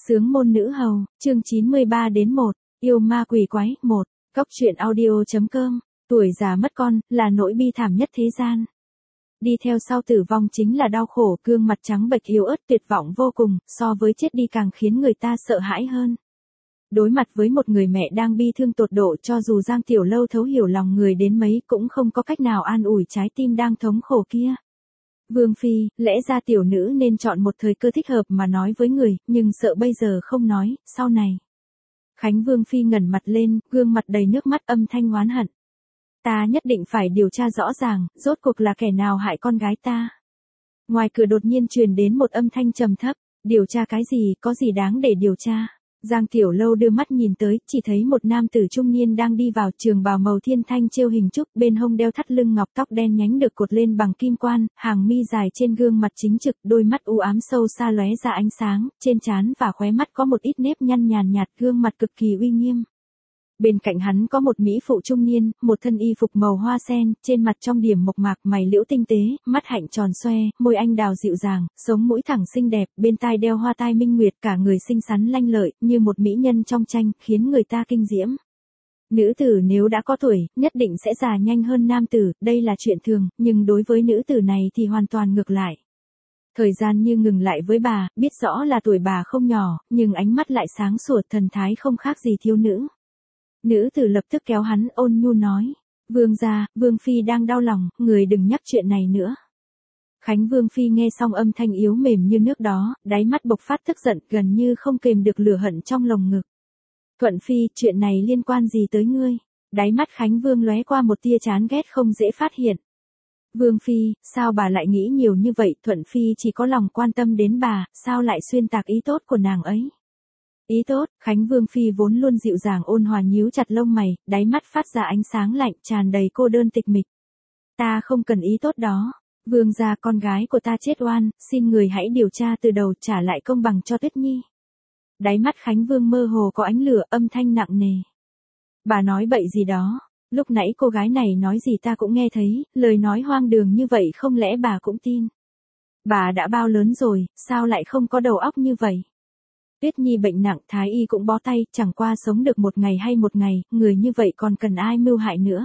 Sướng môn nữ hầu, chương 93-1, yêu ma quỷ quái, 1, Cóc truyện audio.com, tuổi già mất con, là nỗi bi thảm nhất thế gian. Đi theo sau tử vong chính là đau khổ, gương mặt trắng bệch yếu ớt tuyệt vọng vô cùng, so với chết đi càng khiến người ta sợ hãi hơn. Đối mặt với một người mẹ đang bi thương tột độ, cho dù Giang Tiểu Lâu thấu hiểu lòng người đến mấy cũng không có cách nào an ủi trái tim đang thống khổ kia. Vương Phi, lẽ ra tiểu nữ nên chọn một thời cơ thích hợp mà nói với người, nhưng sợ bây giờ không nói, sau này. Khánh Vương Phi ngẩng mặt lên, gương mặt đầy nước mắt âm thanh oán hận. Ta nhất định phải điều tra rõ ràng, rốt cuộc là kẻ nào hại con gái ta. Ngoài cửa đột nhiên truyền đến một âm thanh trầm thấp, điều tra cái gì, có gì đáng để điều tra. Giang Tiểu Lâu đưa mắt nhìn tới, chỉ thấy một nam tử trung niên đang đi vào, trường bào màu thiên thanh treo hình trúc, bên hông đeo thắt lưng ngọc, tóc đen nhánh được cột lên bằng kim quan, hàng mi dài trên gương mặt chính trực, đôi mắt u ám sâu xa lóe ra ánh sáng, trên trán và khóe mắt có một ít nếp nhăn nhàn nhạt, gương mặt cực kỳ uy nghiêm. Bên cạnh hắn có một mỹ phụ trung niên, một thân y phục màu hoa sen, trên mặt trong điểm mộc mạc, mày liễu tinh tế, mắt hạnh tròn xoe, môi anh đào dịu dàng, sống mũi thẳng xinh đẹp, bên tai đeo hoa tai minh nguyệt, cả người xinh xắn lanh lợi, như một mỹ nhân trong tranh, khiến người ta kinh diễm. Nữ tử nếu đã có tuổi, nhất định sẽ già nhanh hơn nam tử, đây là chuyện thường, nhưng đối với nữ tử này thì hoàn toàn ngược lại. Thời gian như ngừng lại với bà, biết rõ là tuổi bà không nhỏ, nhưng ánh mắt lại sáng sủa, thần thái không khác gì thiếu nữ. Nữ tử lập tức kéo hắn, ôn nhu nói, Vương gia, Vương Phi đang đau lòng, người đừng nhắc chuyện này nữa. Khánh Vương Phi nghe xong âm thanh yếu mềm như nước đó, đáy mắt bộc phát tức giận, gần như không kềm được lửa hận trong lồng ngực. Thuận Phi, chuyện này liên quan gì tới ngươi? Đáy mắt Khánh Vương lóe qua một tia chán ghét không dễ phát hiện. Vương Phi, sao bà lại nghĩ nhiều như vậy? Thuận Phi chỉ có lòng quan tâm đến bà, sao lại xuyên tạc ý tốt của nàng ấy? Ý tốt, Khánh Vương Phi vốn luôn dịu dàng ôn hòa nhíu chặt lông mày, đáy mắt phát ra ánh sáng lạnh, tràn đầy cô đơn tịch mịch. Ta không cần ý tốt đó. Vương gia, con gái của ta chết oan, xin người hãy điều tra từ đầu, trả lại công bằng cho Tuyết Nhi. Đáy mắt Khánh Vương mơ hồ có ánh lửa, âm thanh nặng nề. Bà nói bậy gì đó, lúc nãy cô gái này nói gì ta cũng nghe thấy, lời nói hoang đường như vậy không lẽ bà cũng tin. Bà đã bao lớn rồi, sao lại không có đầu óc như vậy? Tuyết Nhi bệnh nặng, thái y cũng bó tay, chẳng qua sống được một ngày hay một ngày, người như vậy còn cần ai mưu hại nữa.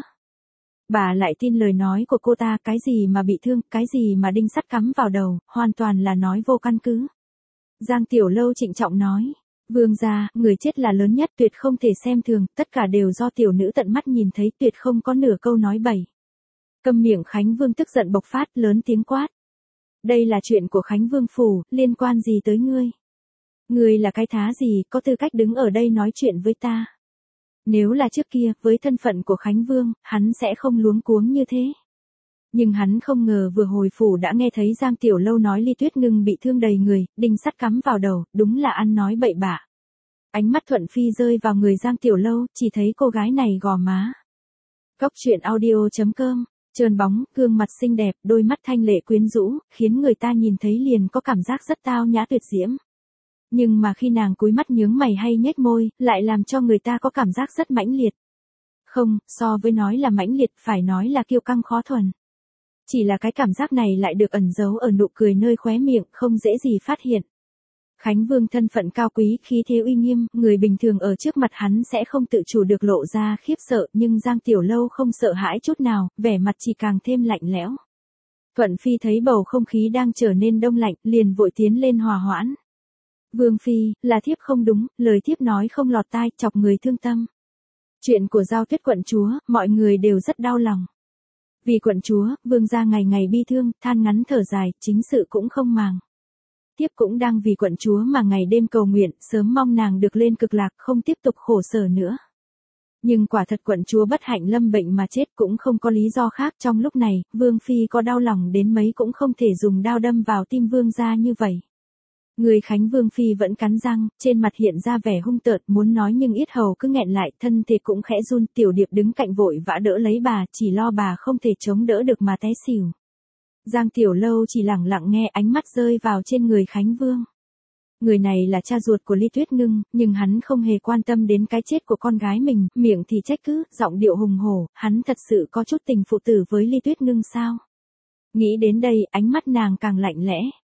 Bà lại tin lời nói của cô ta, cái gì mà bị thương, cái gì mà đinh sắt cắm vào đầu, hoàn toàn là nói vô căn cứ. Giang Tiểu Lâu trịnh trọng nói, Vương gia, người chết là lớn nhất, tuyệt không thể xem thường, tất cả đều do tiểu nữ tận mắt nhìn thấy, tuyệt không có nửa câu nói bậy. Câm miệng, Khánh Vương tức giận bộc phát, lớn tiếng quát. Đây là chuyện của Khánh Vương phủ, liên quan gì tới ngươi? Ngươi là cái thá gì, có tư cách đứng ở đây nói chuyện với ta? Nếu là trước kia, với thân phận của Khánh Vương, hắn sẽ không luống cuống như thế. Nhưng hắn không ngờ vừa hồi phủ đã nghe thấy Giang Tiểu Lâu nói Ly Tuyết Ngưng bị thương đầy người, đinh sắt cắm vào đầu, đúng là ăn nói bậy bạ. Ánh mắt Thuận Phi rơi vào người Giang Tiểu Lâu, chỉ thấy cô gái này gò má. Cóc truyện audio.com, trơn bóng, gương mặt xinh đẹp, đôi mắt thanh lệ quyến rũ, khiến người ta nhìn thấy liền có cảm giác rất tao nhã tuyệt diễm. Nhưng mà khi nàng cúi mắt nhướng mày hay nhếch môi, lại làm cho người ta có cảm giác rất mãnh liệt. Không, so với nói là mãnh liệt, phải nói là kiêu căng khó thuần. Chỉ là cái cảm giác này lại được ẩn giấu ở nụ cười nơi khóe miệng, không dễ gì phát hiện. Khánh Vương thân phận cao quý, khí thế uy nghiêm, người bình thường ở trước mặt hắn sẽ không tự chủ được lộ ra khiếp sợ, nhưng Giang Tiểu Lâu không sợ hãi chút nào, vẻ mặt chỉ càng thêm lạnh lẽo. Thuận Phi thấy bầu không khí đang trở nên đông lạnh, liền vội tiến lên hòa hoãn. Vương Phi, là thiếp không đúng, lời thiếp nói không lọt tai, chọc người thương tâm. Chuyện của Giao Tuyết quận chúa, mọi người đều rất đau lòng. Vì quận chúa, vương gia ngày ngày bi thương, than ngắn thở dài, chính sự cũng không màng. Thiếp cũng đang vì quận chúa mà ngày đêm cầu nguyện, sớm mong nàng được lên cực lạc, không tiếp tục khổ sở nữa. Nhưng quả thật quận chúa bất hạnh lâm bệnh mà chết cũng không có lý do khác, trong lúc này, Vương Phi có đau lòng đến mấy cũng không thể dùng đao đâm vào tim vương gia như vậy. Người Khánh Vương Phi vẫn cắn răng, trên mặt hiện ra vẻ hung tợn, muốn nói nhưng yết hầu cứ nghẹn lại, thân thể cũng khẽ run, Tiểu Điệp đứng cạnh vội vã đỡ lấy bà, chỉ lo bà không thể chống đỡ được mà té xỉu. Giang Tiểu Lâu chỉ lặng lặng nghe, ánh mắt rơi vào trên người Khánh Vương. Người này là cha ruột của Ly Tuyết Ngưng, nhưng hắn không hề quan tâm đến cái chết của con gái mình, miệng thì trách cứ, giọng điệu hùng hổ, hắn thật sự có chút tình phụ tử với Ly Tuyết Ngưng sao? Nghĩ đến đây, ánh mắt nàng càng lạnh lẽ.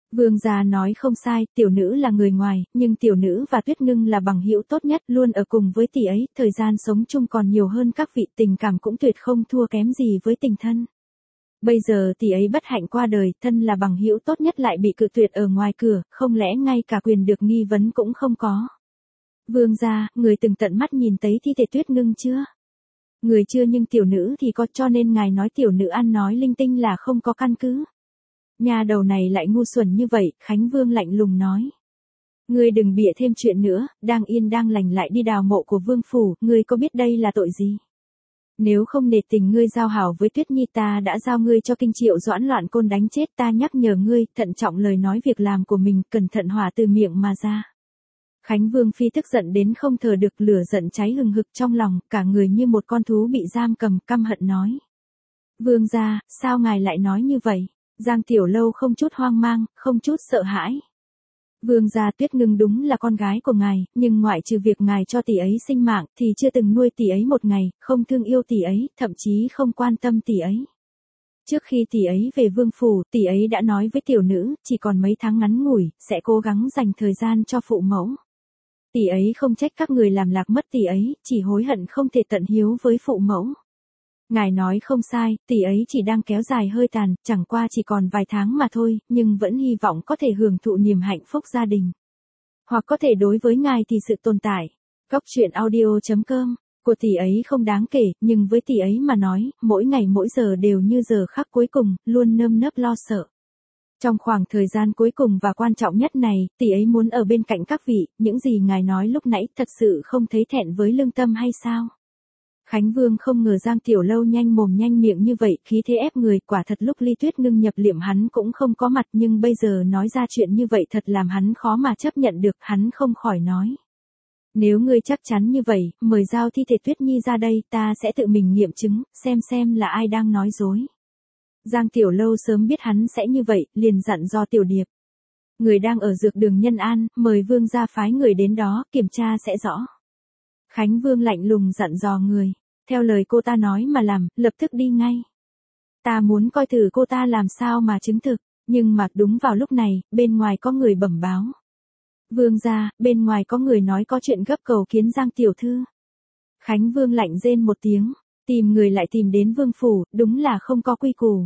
Vương gia nói không sai, tiểu nữ là người ngoài, nhưng tiểu nữ và Tuyết Ngưng là bằng hữu tốt nhất, luôn ở cùng với tỷ ấy, thời gian sống chung còn nhiều hơn các vị, tình cảm cũng tuyệt không thua kém gì với tình thân. Bây giờ tỷ ấy bất hạnh qua đời, thân là bằng hữu tốt nhất lại bị cự tuyệt ở ngoài cửa, không lẽ ngay cả quyền được nghi vấn cũng không có. Vương gia, người từng tận mắt nhìn thấy thi thể Tuyết Ngưng chưa? Người chưa, nhưng tiểu nữ thì có, cho nên ngài nói tiểu nữ ăn nói linh tinh là không có căn cứ. Nhà đầu này lại ngu xuẩn như vậy, Khánh Vương lạnh lùng nói. Ngươi đừng bịa thêm chuyện nữa, đang yên đang lành lại đi đào mộ của vương phủ, ngươi có biết đây là tội gì? Nếu không nể tình ngươi giao hảo với Tuyết Nhi, ta đã giao ngươi cho Kinh Triệu Doãn Loạn Côn đánh chết, ta nhắc nhở ngươi, thận trọng lời nói việc làm của mình, cẩn thận hỏa từ miệng mà ra. Khánh Vương phi tức giận đến không thở được, lửa giận cháy hừng hực trong lòng, cả người như một con thú bị giam cầm, căm hận nói. Vương gia, sao ngài lại nói như vậy? Giang Tiểu Lâu không chút hoang mang, không chút sợ hãi. Vương gia, Tuyết Ngưng đúng là con gái của ngài, nhưng ngoại trừ việc ngài cho tỷ ấy sinh mạng, thì chưa từng nuôi tỷ ấy một ngày, không thương yêu tỷ ấy, thậm chí không quan tâm tỷ ấy. Trước khi tỷ ấy về vương phủ, tỷ ấy đã nói với tiểu nữ, chỉ còn mấy tháng ngắn ngủi, sẽ cố gắng dành thời gian cho phụ mẫu. Tỷ ấy không trách các người làm lạc mất tỷ ấy, chỉ hối hận không thể tận hiếu với phụ mẫu. Ngài nói không sai, tỷ ấy chỉ đang kéo dài hơi tàn, chẳng qua chỉ còn vài tháng mà thôi, nhưng vẫn hy vọng có thể hưởng thụ niềm hạnh phúc gia đình. Hoặc có thể đối với ngài thì sự tồn tại, Cóc truyện audio.com, của tỷ ấy không đáng kể, nhưng với tỷ ấy mà nói, mỗi ngày mỗi giờ đều như giờ khắc cuối cùng, luôn nơm nớp lo sợ. Trong khoảng thời gian cuối cùng và quan trọng nhất này, tỷ ấy muốn ở bên cạnh các vị, những gì ngài nói lúc nãy thật sự không thấy thẹn với lương tâm hay sao? Khánh Vương không ngờ Giang Tiểu Lâu nhanh mồm nhanh miệng như vậy, khí thế ép người, quả thật lúc Ly Tuyết Ngưng nhập liệm hắn cũng không có mặt, nhưng bây giờ nói ra chuyện như vậy thật làm hắn khó mà chấp nhận được, hắn không khỏi nói. Nếu ngươi chắc chắn như vậy, mời giao thi thể Tuyết Nhi ra đây, ta sẽ tự mình nghiệm chứng, xem là ai đang nói dối. Giang Tiểu Lâu sớm biết hắn sẽ như vậy, liền dặn dò Tiểu Điệp. Người đang ở dược đường Nhân An, mời vương gia phái người đến đó, kiểm tra sẽ rõ. Khánh Vương lạnh lùng dặn dò người, theo lời cô ta nói mà làm, lập tức đi ngay. Ta muốn coi thử cô ta làm sao mà chứng thực, nhưng mà đúng vào lúc này, bên ngoài có người bẩm báo. Vương gia, bên ngoài có người nói có chuyện gấp cầu kiến Giang tiểu thư. Khánh Vương lạnh rên một tiếng, tìm người lại tìm đến vương phủ, đúng là không có quy củ.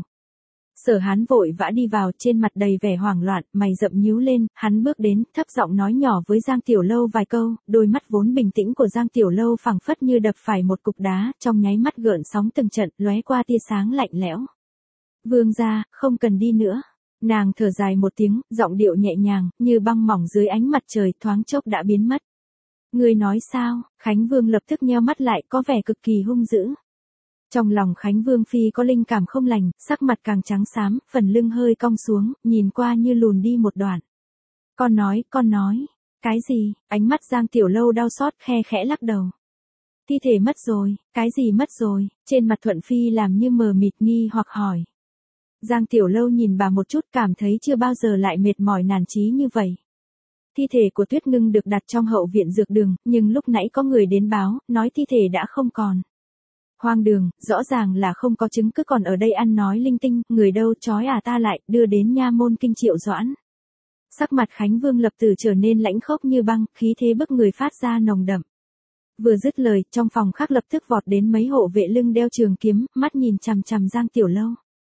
Sở Hán vội vã đi vào, trên mặt đầy vẻ hoảng loạn, mày rậm nhíu lên, hắn bước đến, thấp giọng nói nhỏ với Giang Tiểu Lâu vài câu, đôi mắt vốn bình tĩnh của Giang Tiểu Lâu phảng phất như đập phải một cục đá, trong nháy mắt gợn sóng từng trận, lóe qua tia sáng lạnh lẽo. Vương gia, không cần đi nữa. Nàng thở dài một tiếng, giọng điệu nhẹ nhàng, như băng mỏng dưới ánh mặt trời, thoáng chốc đã biến mất. Ngươi nói sao? Khánh Vương lập tức nheo mắt lại, có vẻ cực kỳ hung dữ. Trong lòng Khánh Vương phi có linh cảm không lành, sắc mặt càng trắng xám, phần lưng hơi cong xuống, nhìn qua như lùn đi một đoạn. Con nói, cái gì? Ánh mắt Giang Tiểu Lâu đau xót, khe khẽ lắc đầu. Thi thể mất rồi, cái gì mất rồi? Trên mặt Thuận phi làm như mờ mịt nghi hoặc hỏi. Giang Tiểu Lâu nhìn bà một chút, cảm thấy chưa bao giờ lại mệt mỏi nản chí như vậy. Thi thể của Tuyết Ngưng được đặt trong hậu viện dược đường, nhưng lúc nãy có người đến báo, nói thi thể đã không còn. Hoang đường, rõ ràng là không có chứng cứ, còn ở đây ăn nói linh tinh, người đâu trói ta lại, đưa đến nha môn Kinh Triệu Doãn. Sắc mặt Khánh Vương lập tức trở nên lãnh khốc như băng, khí thế bức người phát ra nồng đậm. Vừa dứt lời, trong phòng khác lập tức vọt đến mấy hộ vệ lưng đeo trường kiếm, mắt nhìn chằm chằm Giang Tiểu Lâu.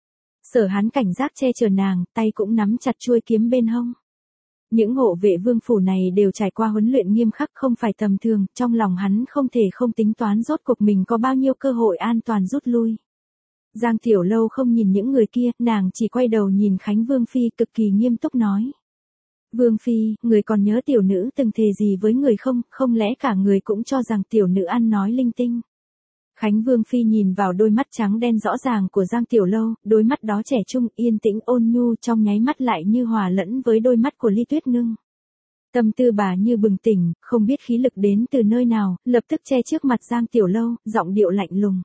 Sở Hán cảnh giác che chở nàng, tay cũng nắm chặt chuôi kiếm bên hông. Những hộ vệ vương phủ này đều trải qua huấn luyện nghiêm khắc, không phải tầm thường, trong lòng hắn không thể không tính toán rốt cuộc mình có bao nhiêu cơ hội an toàn rút lui. Giang Tiểu Lâu không nhìn những người kia, nàng chỉ quay đầu nhìn Khánh Vương phi, cực kỳ nghiêm túc nói. Vương phi, người còn nhớ tiểu nữ từng thề gì với người không, không lẽ cả người cũng cho rằng tiểu nữ ăn nói linh tinh. Khánh Vương phi nhìn vào đôi mắt trắng đen rõ ràng của Giang Tiểu Lâu, đôi mắt đó trẻ trung, yên tĩnh, ôn nhu, trong nháy mắt lại như hòa lẫn với đôi mắt của Ly Tuyết Ngưng. Tâm tư bà như bừng tỉnh, không biết khí lực đến từ nơi nào, lập tức che trước mặt Giang Tiểu Lâu, giọng điệu lạnh lùng.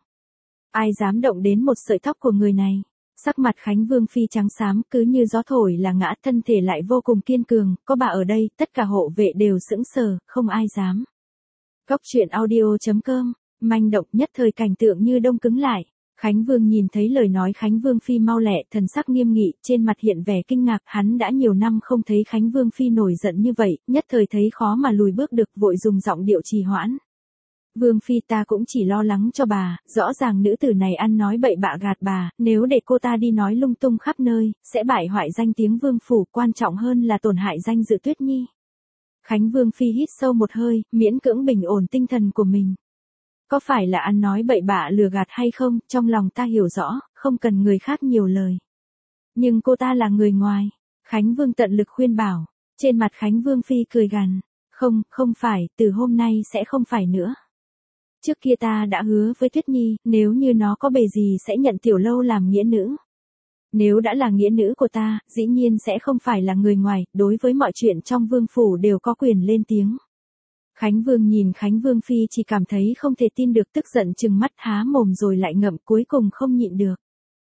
Ai dám động đến một sợi tóc của người này? Sắc mặt Khánh Vương phi trắng xám, cứ như gió thổi là ngã, thân thể lại vô cùng kiên cường, có bà ở đây, tất cả hộ vệ đều sững sờ, không ai dám. Cóc truyện audio.com, manh động, nhất thời cảnh tượng như đông cứng lại. Khánh Vương nhìn thấy lời nói Khánh Vương Phi mau lẹ, thần sắc nghiêm nghị, trên mặt hiện vẻ kinh ngạc, hắn đã nhiều năm không thấy Khánh Vương Phi nổi giận như vậy, nhất thời thấy khó mà lùi bước được, vội dùng giọng điệu trì hoãn. Vương Phi ta cũng chỉ lo lắng cho bà, rõ ràng nữ tử này ăn nói bậy bạ gạt bà, nếu để cô ta đi nói lung tung khắp nơi, sẽ bại hoại danh tiếng vương phủ, quan trọng hơn là tổn hại danh dự Tuyết Nhi. Khánh Vương Phi hít sâu một hơi, miễn cưỡng bình ổn tinh thần của mình. Có phải là ăn nói bậy bạ lừa gạt hay không, trong lòng ta hiểu rõ, không cần người khác nhiều lời. Nhưng cô ta là người ngoài. Khánh Vương tận lực khuyên bảo. Trên mặt Khánh Vương Phi cười gằn. Không, không phải, từ hôm nay sẽ không phải nữa. Trước kia ta đã hứa với Tuyết Nhi, nếu như nó có bề gì sẽ nhận Tiểu Lâu làm nghĩa nữ. Nếu đã là nghĩa nữ của ta, dĩ nhiên sẽ không phải là người ngoài, đối với mọi chuyện trong vương phủ đều có quyền lên tiếng. Khánh Vương nhìn Khánh Vương Phi chỉ cảm thấy không thể tin được, tức giận trừng mắt há mồm rồi lại ngậm, cuối cùng không nhịn được.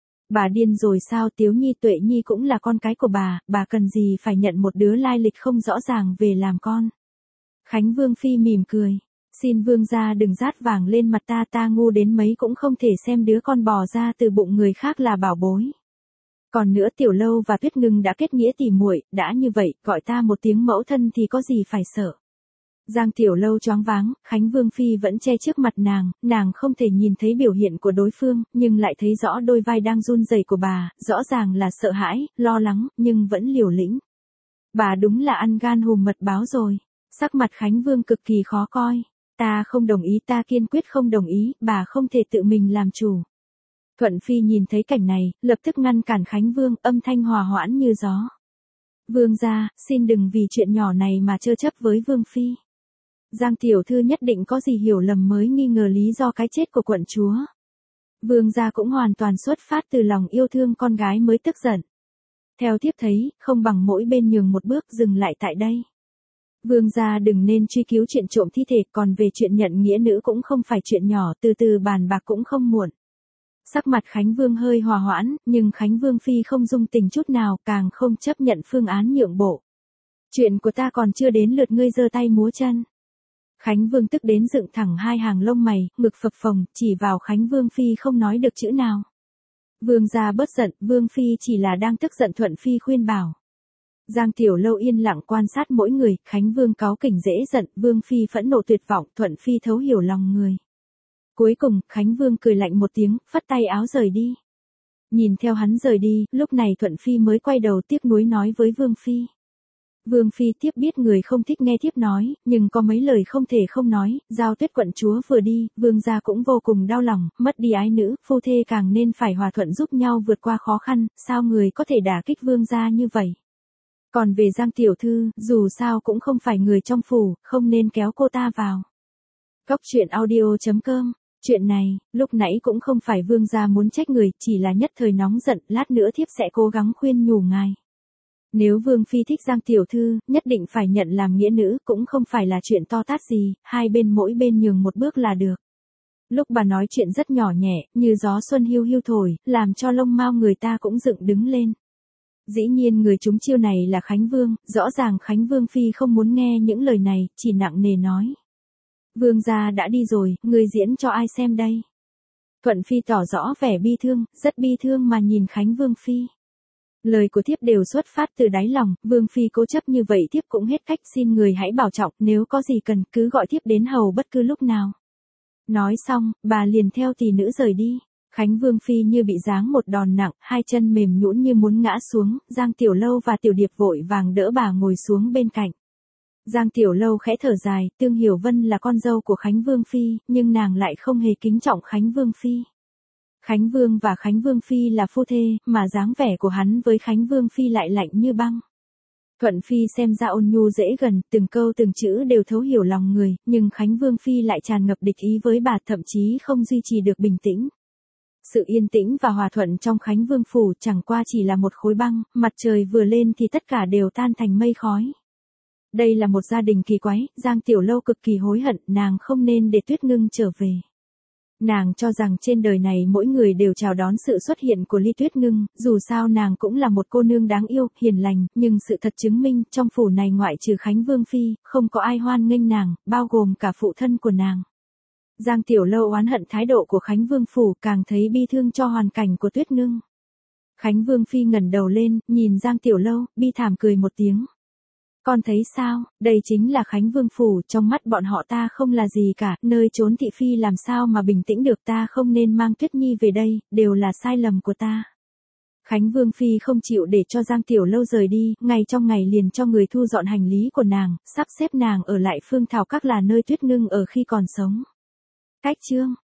Bà điên rồi sao? Tiếu Nhi Tuệ Nhi cũng là con cái của bà cần gì phải nhận một đứa lai lịch không rõ ràng về làm con. Khánh Vương Phi mỉm cười. Xin vương gia đừng rát vàng lên mặt ta ngu đến mấy cũng không thể xem đứa con bò ra từ bụng người khác là bảo bối. Còn nữa Tiểu Lâu và Tuyết Ngưng đã kết nghĩa tỉ muội, đã như vậy, gọi ta một tiếng mẫu thân thì có gì phải sợ. Giang Tiểu Lâu choáng váng, Khánh Vương Phi vẫn che trước mặt nàng không thể nhìn thấy biểu hiện của đối phương, nhưng lại thấy rõ đôi vai đang run rẩy của bà, rõ ràng là sợ hãi, lo lắng, nhưng vẫn liều lĩnh. Bà đúng là ăn gan hùm mật báo rồi. Sắc mặt Khánh Vương cực kỳ khó coi. Ta không đồng ý, ta kiên quyết không đồng ý, bà không thể tự mình làm chủ. Thuận Phi nhìn thấy cảnh này, lập tức ngăn cản Khánh Vương, âm thanh hòa hoãn như gió. Vương gia, xin đừng vì chuyện nhỏ này mà trơ chấp với Vương Phi. Giang tiểu thư nhất định có gì hiểu lầm mới nghi ngờ lý do cái chết của quận chúa. Vương gia cũng hoàn toàn xuất phát từ lòng yêu thương con gái mới tức giận. Theo thiếp thấy, không bằng mỗi bên nhường một bước, dừng lại tại đây. Vương gia đừng nên truy cứu chuyện trộm thi thể, còn về chuyện nhận nghĩa nữ cũng không phải chuyện nhỏ, từ từ bàn bạc cũng không muộn. Sắc mặt Khánh Vương hơi hòa hoãn, nhưng Khánh Vương Phi không dung tình chút nào, càng không chấp nhận phương án nhượng bộ. Chuyện của ta còn chưa đến lượt ngươi giơ tay múa chân. Khánh Vương tức đến dựng thẳng hai hàng lông mày, ngực phập phồng, chỉ vào Khánh Vương Phi không nói được chữ nào. Vương gia bớt giận, Vương Phi chỉ là đang tức giận. Thuận Phi khuyên bảo. Giang Tiểu Lâu yên lặng quan sát mỗi người, Khánh Vương cáu kỉnh dễ giận, Vương Phi phẫn nộ tuyệt vọng, Thuận Phi thấu hiểu lòng người. Cuối cùng, Khánh Vương cười lạnh một tiếng, phất tay áo rời đi. Nhìn theo hắn rời đi, lúc này Thuận Phi mới quay đầu tiếc nuối nói với Vương Phi. Vương Phi tiếp biết người không thích nghe tiếp nói, nhưng có mấy lời không thể không nói, Giao Tuyết quận chúa vừa đi, Vương gia cũng vô cùng đau lòng, mất đi ái nữ, phu thê càng nên phải hòa thuận giúp nhau vượt qua khó khăn, sao người có thể đả kích Vương gia như vậy. Còn về Giang Tiểu Thư, dù sao cũng không phải người trong phủ, không nên kéo cô ta vào. Góc truyện audio.com. Chuyện này, lúc nãy cũng không phải Vương gia muốn trách người, chỉ là nhất thời nóng giận, lát nữa thiếp sẽ cố gắng khuyên nhủ ngài. Nếu Vương Phi thích Giang Tiểu Thư, nhất định phải nhận làm nghĩa nữ, cũng không phải là chuyện to tát gì, hai bên mỗi bên nhường một bước là được. Lúc bà nói chuyện rất nhỏ nhẹ, như gió xuân hiu hiu thổi, làm cho lông mao người ta cũng dựng đứng lên. Dĩ nhiên người trúng chiêu này là Khánh Vương, rõ ràng Khánh Vương Phi không muốn nghe những lời này, chỉ nặng nề nói. Vương gia đã đi rồi, người diễn cho ai xem đây? Thuận Phi tỏ rõ vẻ bi thương, rất bi thương mà nhìn Khánh Vương Phi. Lời của thiếp đều xuất phát từ đáy lòng, Vương Phi cố chấp như vậy thiếp cũng hết cách, xin người hãy bảo trọng, nếu có gì cần cứ gọi thiếp đến hầu bất cứ lúc nào. Nói xong, bà liền theo tỷ nữ rời đi. Khánh Vương Phi như bị giáng một đòn nặng, hai chân mềm nhũn như muốn ngã xuống, Giang Tiểu Lâu và Tiểu Điệp vội vàng đỡ bà ngồi xuống bên cạnh. Giang Tiểu Lâu khẽ thở dài, Tương Hiểu Vân là con dâu của Khánh Vương Phi, nhưng nàng lại không hề kính trọng Khánh Vương Phi. Khánh Vương và Khánh Vương Phi là phu thê, mà dáng vẻ của hắn với Khánh Vương Phi lại lạnh như băng. Thuận Phi xem ra ôn nhu dễ gần, từng câu từng chữ đều thấu hiểu lòng người, nhưng Khánh Vương Phi lại tràn ngập địch ý với bà, thậm chí không duy trì được bình tĩnh. Sự yên tĩnh và hòa thuận trong Khánh Vương Phủ chẳng qua chỉ là một khối băng, mặt trời vừa lên thì tất cả đều tan thành mây khói. Đây là một gia đình kỳ quái, Giang Tiểu Lâu cực kỳ hối hận, nàng không nên để Tuyết Ngưng trở về. Nàng cho rằng trên đời này mỗi người đều chào đón sự xuất hiện của Ly Tuyết Ngưng, dù sao nàng cũng là một cô nương đáng yêu, hiền lành, nhưng sự thật chứng minh, trong phủ này ngoại trừ Khánh Vương Phi, không có ai hoan nghênh nàng, bao gồm cả phụ thân của nàng. Giang Tiểu Lâu oán hận thái độ của Khánh Vương Phủ, càng thấy bi thương cho hoàn cảnh của Tuyết Ngưng. Khánh Vương Phi ngẩng đầu lên, nhìn Giang Tiểu Lâu, bi thảm cười một tiếng. Con thấy sao, đây chính là Khánh Vương Phủ, trong mắt bọn họ ta không là gì cả, nơi trốn thị phi làm sao mà bình tĩnh được, ta không nên mang Tuyết Nhi về đây, đều là sai lầm của ta. Khánh Vương Phi không chịu để cho Giang Tiểu Lâu rời đi, ngay trong ngày liền cho người thu dọn hành lý của nàng, sắp xếp nàng ở lại Phương Thảo Các là nơi Tuyết Ngưng ở khi còn sống. Cách chương